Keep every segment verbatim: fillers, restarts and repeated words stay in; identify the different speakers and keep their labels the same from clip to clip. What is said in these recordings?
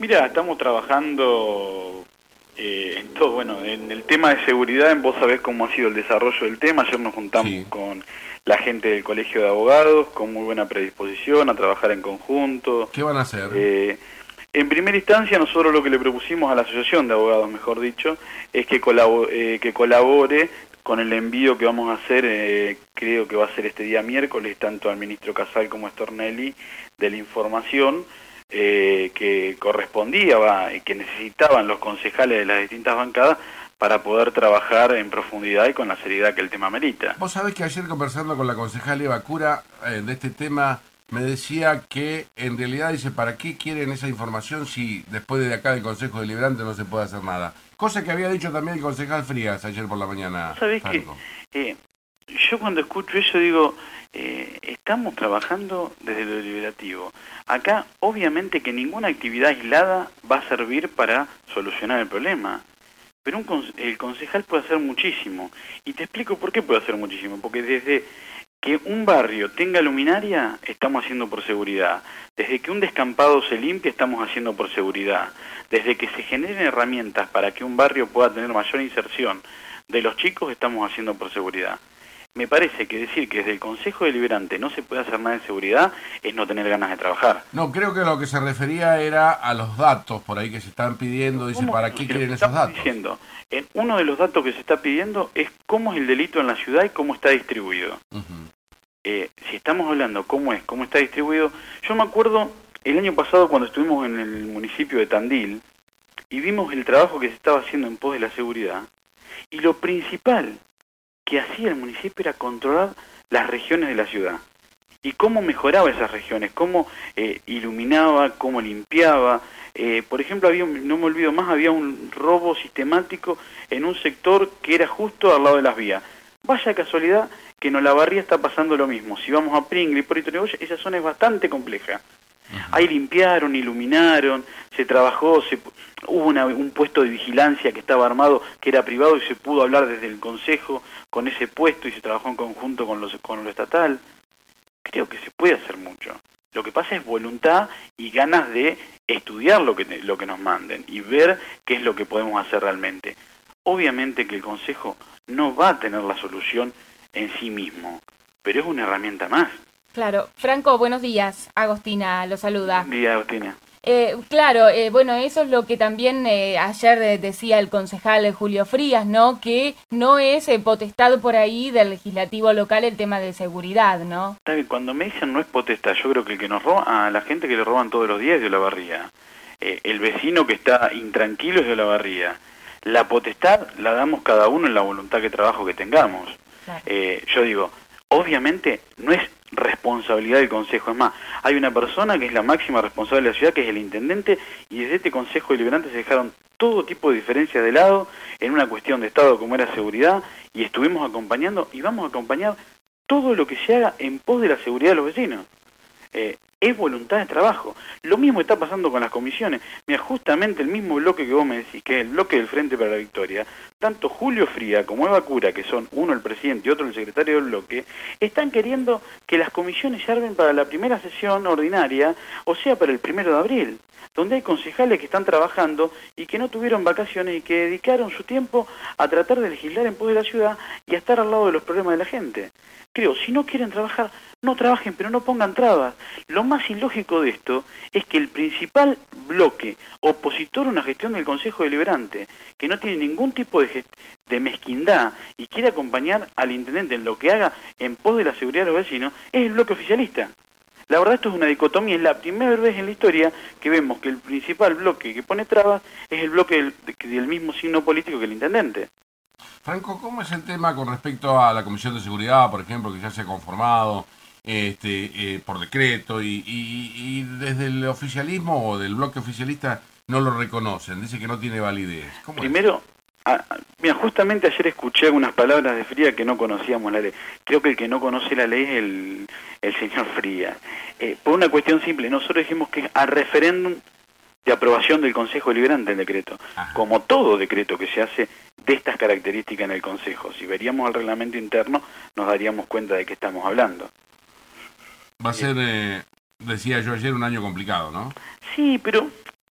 Speaker 1: Mira, estamos trabajando eh, en todo, bueno, en el tema de seguridad, vos sabés cómo ha sido el desarrollo del tema. Ayer nos juntamos
Speaker 2: Sí.
Speaker 1: con la gente del Colegio de Abogados, con muy buena predisposición a trabajar en conjunto.
Speaker 2: ¿Qué van a hacer?
Speaker 1: Eh, en primera instancia, nosotros lo que le propusimos a la Asociación de Abogados, mejor dicho, es que, colabo eh, que colabore con el envío que vamos a hacer, eh, creo que va a ser este día miércoles, tanto al ministro Casal como a Stornelli, de la información eh, que correspondía, va, que necesitaban los concejales de las distintas bancadas para poder trabajar en profundidad y con la seriedad que el tema merita.
Speaker 2: Vos sabés que ayer conversando con la concejal Eva Cura eh, de este tema, me decía que en realidad dice, ¿para qué quieren esa información si después de acá del Consejo Deliberante no se puede hacer nada? Cosa que había dicho también el concejal Frías ayer por la mañana.
Speaker 1: ¿Sabés que eh, yo cuando escucho eso digo, eh, estamos trabajando desde lo deliberativo? Acá obviamente que ninguna actividad aislada va a servir para solucionar el problema. Pero un conce el concejal puede hacer muchísimo. Y te explico por qué puede hacer muchísimo. Porque desde que un barrio tenga luminaria, estamos haciendo por seguridad. Desde que un descampado se limpie, estamos haciendo por seguridad. Desde que se generen herramientas para que un barrio pueda tener mayor inserción de los chicos, estamos haciendo por seguridad. Me parece que decir que desde el Consejo Deliberante no se puede hacer nada en seguridad es no tener ganas de trabajar.
Speaker 2: No, creo que lo que se refería era a los datos por ahí que se están pidiendo. Dice, ¿para qué quieren esos datos?
Speaker 1: Diciendo, en uno de los datos que se está pidiendo es cómo es el delito en la ciudad y cómo está distribuido. Uh-huh. eh, si estamos hablando cómo es, cómo está distribuido, yo me acuerdo el año pasado cuando estuvimos en el municipio de Tandil y vimos el trabajo que se estaba haciendo en pos de la seguridad, y lo principal que hacía el municipio era controlar las regiones de la ciudad y cómo mejoraba esas regiones, cómo eh, iluminaba, cómo limpiaba. Eh, por ejemplo, había un, no me olvido más, había un robo sistemático en un sector que era justo al lado de las vías. Vaya casualidad que en Olavarría está pasando lo mismo. Si vamos a Pringles y por Itonegoya, esa zona es bastante compleja. Ahí limpiaron, iluminaron, se trabajó, se, hubo una, un puesto de vigilancia que estaba armado, que era privado, y se pudo hablar desde el consejo con ese puesto y se trabajó en conjunto con, los, con lo estatal. Creo que se puede hacer mucho. Lo que pasa es voluntad y ganas de estudiar lo que, lo que nos manden y ver qué es lo que podemos hacer realmente. Obviamente que el consejo no va a tener la solución en sí mismo, pero es una herramienta más.
Speaker 3: Claro. Franco, buenos días. Agostina lo saluda.
Speaker 1: Buen día, Agostina.
Speaker 3: Eh, claro, eh, bueno, eso es lo que también eh, ayer eh, decía el concejal Julio Frías, ¿no? Que no es eh, potestad por ahí del legislativo local el tema de seguridad, ¿no?
Speaker 1: Cuando me dicen no es potestad, yo creo que el que nos roba, a la gente que le roban todos los días es de Olavarría. Eh, el vecino que está intranquilo es de Olavarría. La potestad la damos cada uno en la voluntad que trabajo que tengamos. Claro. Eh, yo digo, obviamente no es responsabilidad del consejo, es más, hay una persona que es la máxima responsable de la ciudad, que es el intendente, y desde este consejo deliberante se dejaron todo tipo de diferencias de lado en una cuestión de estado como era seguridad, y estuvimos acompañando y vamos a acompañar todo lo que se haga en pos de la seguridad de los vecinos. Eh, es voluntad de trabajo. Lo mismo está pasando con las comisiones. Mira, justamente el mismo bloque que vos me decís, que es el bloque del Frente para la Victoria, tanto Julio Fría como Eva Cura, que son uno el presidente y otro el secretario del bloque, están queriendo que las comisiones se armen para la primera sesión ordinaria, o sea, para el primero de abril, donde hay concejales que están trabajando y que no tuvieron vacaciones y que dedicaron su tiempo a tratar de legislar en pos de la ciudad y a estar al lado de los problemas de la gente. Creo, si no quieren trabajar, no trabajen, pero no pongan trabas. Lo más ilógico de esto es que el principal bloque opositor a una gestión del Consejo Deliberante, que no tiene ningún tipo de, de mezquindad y quiere acompañar al intendente en lo que haga en pos de la seguridad de los vecinos, es el bloque oficialista. La verdad, esto es una dicotomía, es la primera vez en la historia que vemos que el principal bloque que pone trabas es el bloque del, del mismo signo político que el intendente.
Speaker 2: Franco, ¿cómo es el tema con respecto a la Comisión de Seguridad, por ejemplo, que ya se ha conformado este, eh, por decreto y, y, y desde el oficialismo o del bloque oficialista no lo reconocen, dice que no tiene validez? ¿Cómo
Speaker 1: Primero, a, mira, justamente ayer escuché algunas palabras de Fría que no conocíamos la ley. Creo que el que no conoce la ley es el, el señor Fría. Eh, por una cuestión simple, nosotros dijimos que a referéndum de aprobación del Consejo Deliberante el decreto, Ajá. como todo decreto que se hace de estas características en el Consejo. Si veríamos el reglamento interno, nos daríamos cuenta de qué estamos hablando.
Speaker 2: Va a ser, eh, decía yo ayer, un año complicado, ¿no?
Speaker 1: Sí, pero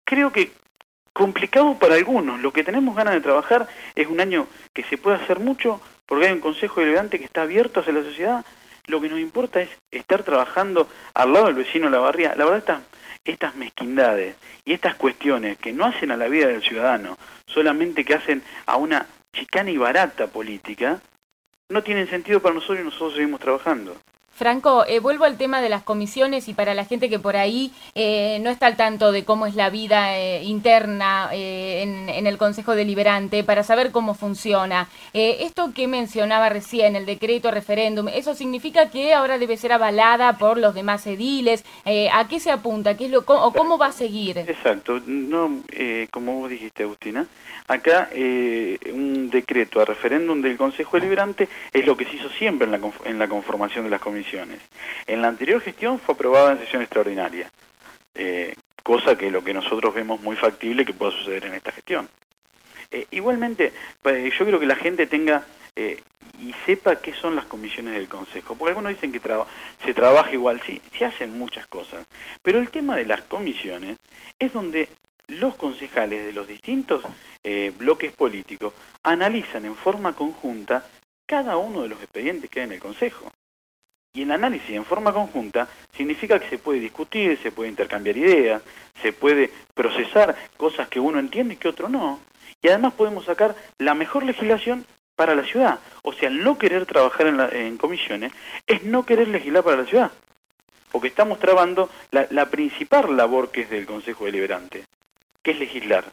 Speaker 1: creo que complicado para algunos. Lo que tenemos ganas de trabajar es un año que se puede hacer mucho, porque hay un Consejo Deliberante que está abierto hacia la sociedad. Lo que nos importa es estar trabajando al lado del vecino de la barría. La verdad, estas, estas mezquindades y estas cuestiones que no hacen a la vida del ciudadano, solamente que hacen a una chicana y barata política, no tienen sentido para nosotros y nosotros seguimos trabajando.
Speaker 3: Franco, eh, vuelvo al tema de las comisiones y para la gente que por ahí eh, no está al tanto de cómo es la vida eh, interna eh, en, en el Consejo Deliberante, para saber cómo funciona. Eh, esto que mencionaba recién, el decreto referéndum, ¿eso significa que ahora debe ser avalada por los demás ediles? Eh, ¿A qué se apunta? ¿Qué es lo, cómo, o cómo va a seguir?
Speaker 1: Exacto. No, eh, como vos dijiste, Agustina, acá eh, un decreto a referéndum del Consejo Deliberante es lo que se hizo siempre en la, en la conformación de las comisiones. En la anterior gestión fue aprobada en sesión extraordinaria, eh, cosa que lo que nosotros vemos muy factible que pueda suceder en esta gestión. Eh, igualmente, pues, yo creo que la gente tenga eh, y sepa qué son las comisiones del Consejo, porque algunos dicen que traba, se trabaja igual, sí, se hacen muchas cosas, pero el tema de las comisiones es donde los concejales de los distintos eh, bloques políticos analizan en forma conjunta cada uno de los expedientes que hay en el Consejo. Y el análisis en forma conjunta significa que se puede discutir, se puede intercambiar ideas, se puede procesar cosas que uno entiende y que otro no. Y además podemos sacar la mejor legislación para la ciudad. O sea, el no querer trabajar en, la, en comisiones es no querer legislar para la ciudad. Porque estamos trabando la, la principal labor que es del Consejo Deliberante, que es legislar.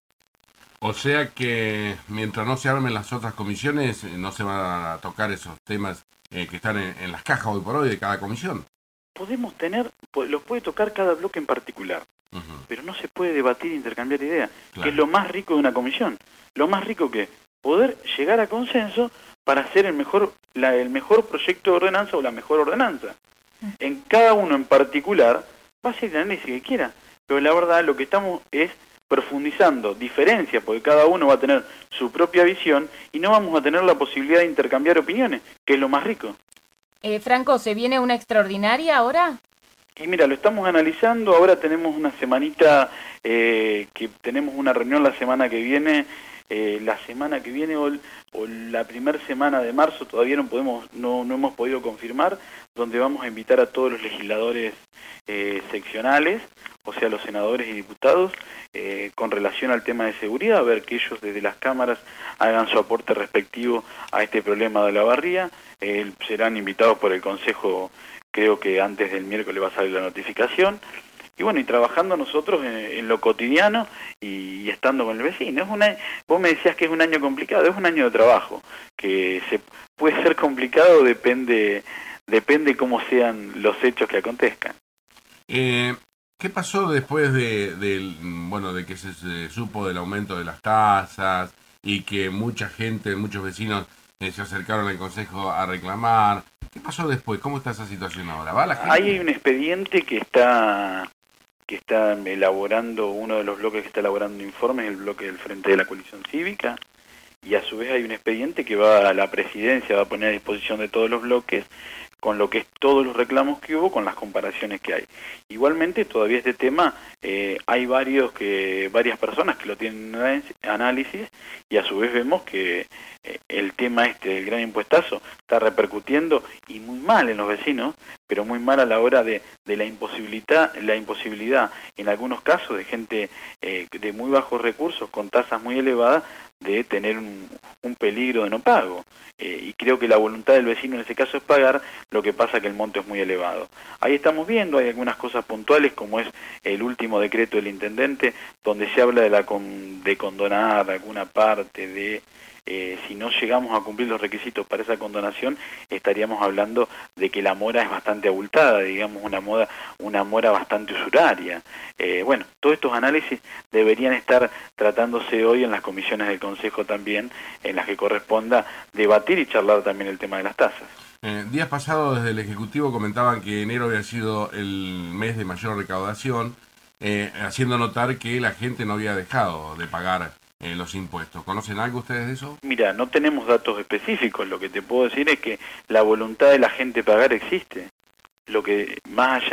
Speaker 2: O sea que mientras no se armen las otras comisiones, no se van a tocar esos temas eh, que están en, en las cajas hoy por hoy de cada comisión.
Speaker 1: Podemos tener, los puede tocar cada bloque en particular, uh-huh. pero no se puede debatir e intercambiar ideas, claro. que es lo más rico de una comisión. Lo más rico que poder llegar a consenso para hacer el mejor, la, el mejor proyecto de ordenanza o la mejor ordenanza. Uh-huh. En cada uno en particular va a ser el análisis que quiera, pero la verdad lo que estamos es profundizando diferencias, porque cada uno va a tener su propia visión y no vamos a tener la posibilidad de intercambiar opiniones, que es lo más rico.
Speaker 3: Eh, Franco, ¿se viene una extraordinaria ahora?
Speaker 1: Y mira, lo estamos analizando, ahora tenemos una semanita, eh, que tenemos una reunión la semana que viene, eh, la semana que viene o, o la primera semana de marzo, todavía no podemos, no, no hemos podido confirmar, donde vamos a invitar a todos los legisladores eh, seccionales, o sea, los senadores y diputados, eh, con relación al tema de seguridad, a ver que ellos desde las cámaras hagan su aporte respectivo a este problema de la barría. Eh, serán invitados por el Consejo, creo que antes del miércoles va a salir la notificación. Y bueno, y trabajando nosotros en, en lo cotidiano y, y estando con el vecino. Es una, vos me decías que es un año complicado, es un año de trabajo, que se puede ser complicado, depende, depende cómo sean los hechos que acontezcan.
Speaker 2: Eh... ¿Qué pasó después de, de, bueno, de que se, se supo del aumento de las tasas y que mucha gente, muchos vecinos eh, se acercaron al Consejo a reclamar? ¿Qué pasó después? ¿Cómo está esa situación ahora? ¿Va la gente?
Speaker 1: Hay un expediente que está que está elaborando, uno de los bloques que está elaborando informes, el bloque del Frente de la Coalición Cívica, y a su vez hay un expediente que va a la presidencia, va a poner a disposición de todos los bloques, con lo que es todos los reclamos que hubo, con las comparaciones que hay. Igualmente, todavía este tema, eh, hay varios que varias personas que lo tienen en análisis, y a su vez vemos que eh, el tema este del gran impuestazo está repercutiendo, y muy mal en los vecinos, pero muy mal a la hora de, de la imposibilidad, la imposibilidad, en algunos casos, de gente eh, de muy bajos recursos, con tasas muy elevadas, de tener un, un peligro de no pago. Eh, y creo que la voluntad del vecino en ese caso es pagar, lo que pasa que el monto es muy elevado. Ahí estamos viendo, hay algunas cosas puntuales, como es el último decreto del intendente, donde se habla de, la con, de condonar alguna parte de... Eh, si no llegamos a cumplir los requisitos para esa condonación, estaríamos hablando de que la mora es bastante abultada, digamos una moda, una mora bastante usuraria. Eh, bueno, todos estos análisis deberían estar tratándose hoy en las comisiones del Consejo también, en las que corresponda debatir y charlar también el tema de las tasas.
Speaker 2: Eh, días pasados desde el Ejecutivo comentaban que enero había sido el mes de mayor recaudación, eh, haciendo notar que la gente no había dejado de pagar Eh, los impuestos. ¿Conocen algo ustedes de eso?
Speaker 1: Mira, no tenemos datos específicos. Lo que te puedo decir es que la voluntad de la gente pagar existe. Lo que más allá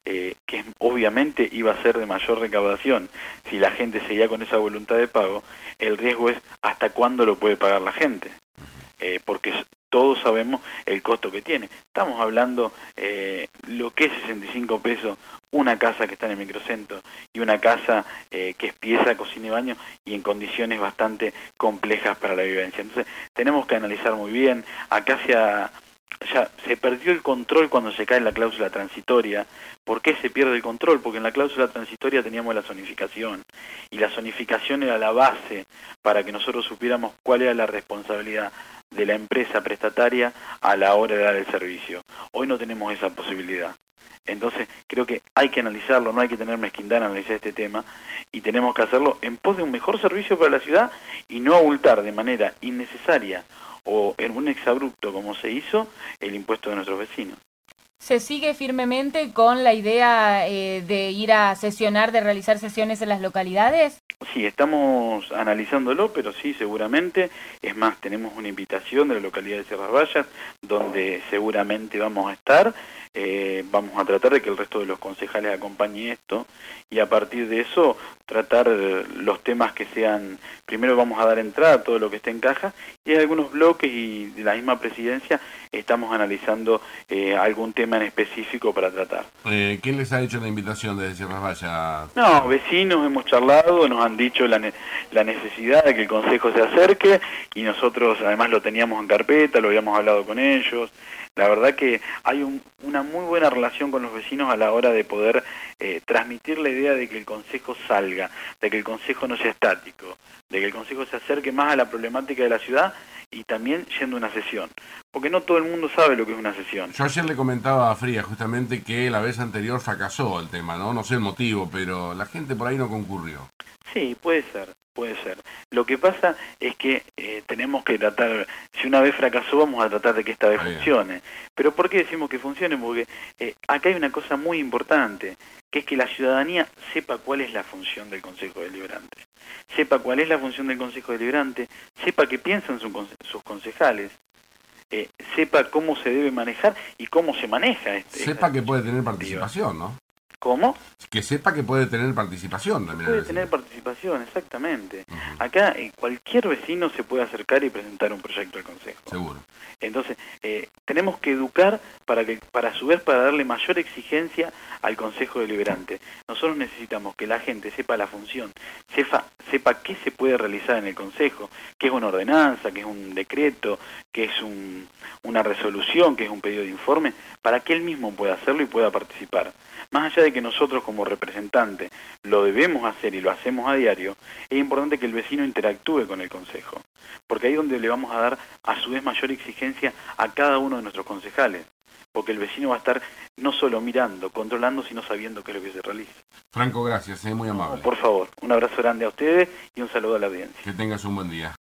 Speaker 1: eh, que obviamente iba a ser de mayor recaudación. Si la gente seguía con esa voluntad de pago, el riesgo es hasta cuándo lo puede pagar la gente, eh, porque todos sabemos el costo que tiene. Estamos hablando eh, lo que es sesenta y cinco pesos, una casa que está en el microcentro y una casa eh, que es pieza, cocina y baño y en condiciones bastante complejas para la vivencia. Entonces tenemos que analizar muy bien. Acá se ha, ya se perdió el control cuando se cae la cláusula transitoria. ¿Por qué se pierde el control? Porque en la cláusula transitoria teníamos la zonificación y la zonificación era la base para que nosotros supiéramos cuál era la responsabilidad de la empresa prestataria a la hora de dar el servicio. Hoy no tenemos esa posibilidad. Entonces creo que hay que analizarlo, no hay que tener mezquindad en analizar este tema y tenemos que hacerlo en pos de un mejor servicio para la ciudad y no abultar de manera innecesaria o en un exabrupto como se hizo el impuesto de nuestros vecinos.
Speaker 3: ¿Se sigue firmemente con la idea eh, de ir a sesionar, de realizar sesiones en las localidades?
Speaker 1: Sí, estamos analizándolo, pero sí, seguramente. Es más, tenemos una invitación de la localidad de Sierras Vallas, donde seguramente vamos a estar. Eh, vamos a tratar de que el resto de los concejales acompañe esto y a partir de eso tratar los temas que sean, primero vamos a dar entrada a todo lo que esté en caja y hay algunos bloques y de la misma presidencia estamos analizando eh, algún tema en específico para tratar.
Speaker 2: Eh, ¿Quién les ha hecho la invitación desde Sierras Vallas?
Speaker 1: No, vecinos, hemos charlado, nos han dicho la, ne la necesidad de que el consejo se acerque y nosotros además lo teníamos en carpeta, lo habíamos hablado con ellos. La verdad que hay un, una muy buena relación con los vecinos a la hora de poder eh, transmitir la idea de que el consejo salga, de que el consejo no sea estático, de que el consejo se acerque más a la problemática de la ciudad y también yendo a una sesión, porque no todo el mundo sabe lo que es una sesión.
Speaker 2: Yo ayer le comentaba a Frías justamente que la vez anterior fracasó el tema, ¿no? No sé el motivo, pero la gente por ahí no concurrió.
Speaker 1: Sí, puede ser, puede ser. Lo que pasa es que eh, tenemos que tratar, si una vez fracasó, vamos a tratar de que esta vez
Speaker 2: Ahí
Speaker 1: funcione.
Speaker 2: es.
Speaker 1: Pero ¿por qué decimos que funcione? Porque eh, acá hay una cosa muy importante, que es que la ciudadanía sepa cuál es la función del Consejo Deliberante. Sepa cuál es la función del Consejo Deliberante, sepa qué piensan su, sus concejales, eh, sepa cómo se debe manejar y cómo se maneja. Este,
Speaker 2: sepa que puede tener participación, ¿no?
Speaker 1: ¿Cómo?
Speaker 2: Que sepa que puede tener participación también.
Speaker 1: Puede tener participación, exactamente.
Speaker 2: Uh-huh.
Speaker 1: Acá eh, cualquier vecino se puede acercar y presentar un proyecto al Consejo.
Speaker 2: Seguro.
Speaker 1: Entonces, eh, tenemos que educar para que, para a su vez, para darle mayor exigencia al Consejo Deliberante. Nosotros necesitamos que la gente sepa la función, sepa, sepa qué se puede realizar en el Consejo, qué es una ordenanza, qué es un decreto, qué es un, una resolución, qué es un pedido de informe, para que él mismo pueda hacerlo y pueda participar. Más allá de que nosotros como representantes lo debemos hacer y lo hacemos a diario, es importante que el vecino interactúe con el consejo, porque ahí es donde le vamos a dar a su vez mayor exigencia a cada uno de nuestros concejales, porque el vecino va a estar no solo mirando, controlando, sino sabiendo qué es lo que se realiza.
Speaker 2: Franco, gracias, es muy amable.
Speaker 1: No, por favor, un abrazo grande a ustedes y un saludo a la audiencia.
Speaker 2: Que tengas un buen día.